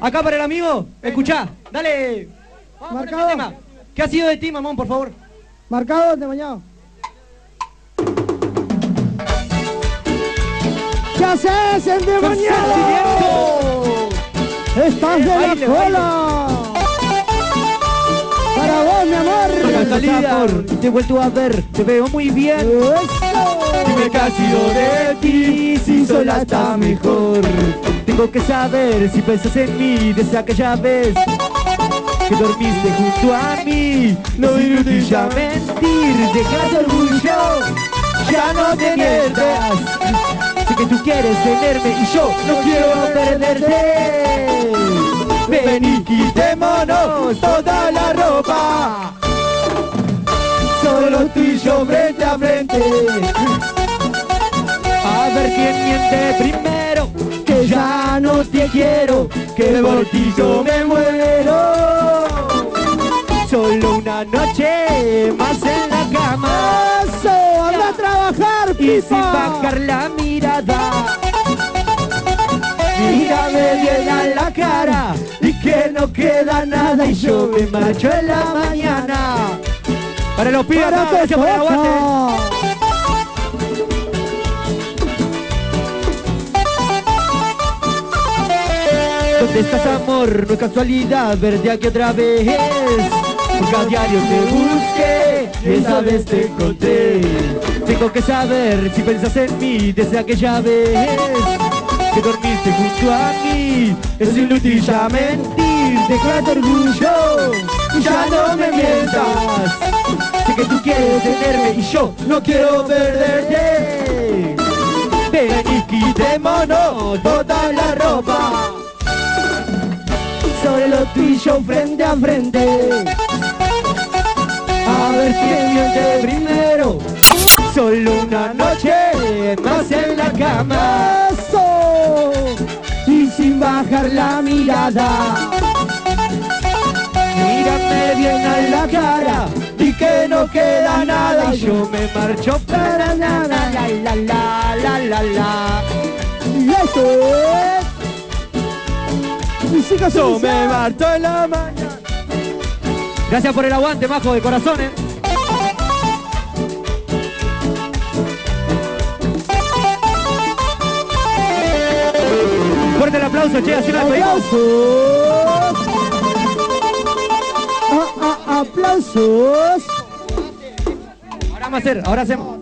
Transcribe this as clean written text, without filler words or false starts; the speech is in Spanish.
Acá para el amigo, escuchá, dale. Marcado. Tema. ¿Qué ha sido de ti, mamón, por favor? Marcado, endemoniado. ¿Qué haces, endemoniado? Estás de la cola. Para vos, mi amor. Casualidad, te he vuelto a ver, te veo muy bien. Dime qué ha sido de ti, si sola está mejor. Tengo que saber si pensás en mí desde aquella vez que dormiste junto a mí. No es inútil ya mentir, deja tu orgullo, ya no te mientas. Sé que tú quieres tenerme y yo no quiero perderte. Ven y quitémonos toda la ropa, solo tú y yo frente a frente. A ver quién miente primero, que ya no te quiero, que por ti yo me muero. Solo una noche más en la cama. Eso, anda a trabajar, pipa. Y sin bajar la mirada, mírame bien a la cara y que no queda nada y yo me marcho en la mañana. Para los pibes, gracias por el aguante. ¿Dónde estás, amor? No es casualidad verte aquí otra vez, porque a diario te busqué y esa vez te encontré. Tengo que saber si pensás en mí desde aquella vez que dormiste junto a mí. Es inútil ya mentir, deja tu orgullo, ya no me mientas. Sé que tú quieres tenerme y yo no quiero perderte. Ven y quitémonos toda la ropa, solo tú y yo frente a frente. A ver quién miente primero, solo una noche más en la cama. Eso. Y sin bajar la mirada, mírame bien a la cara y que no queda nada y yo me marcho para nada. La la la la la la. Y eso es. Música Yo social. me marcho en la mañana. Gracias por el aguante, majo, de corazones. Fuerte el aplauso, che, así nos despedimos. Aplausos. Aplausos. Ahora vamos a hacer, ahora hacemos.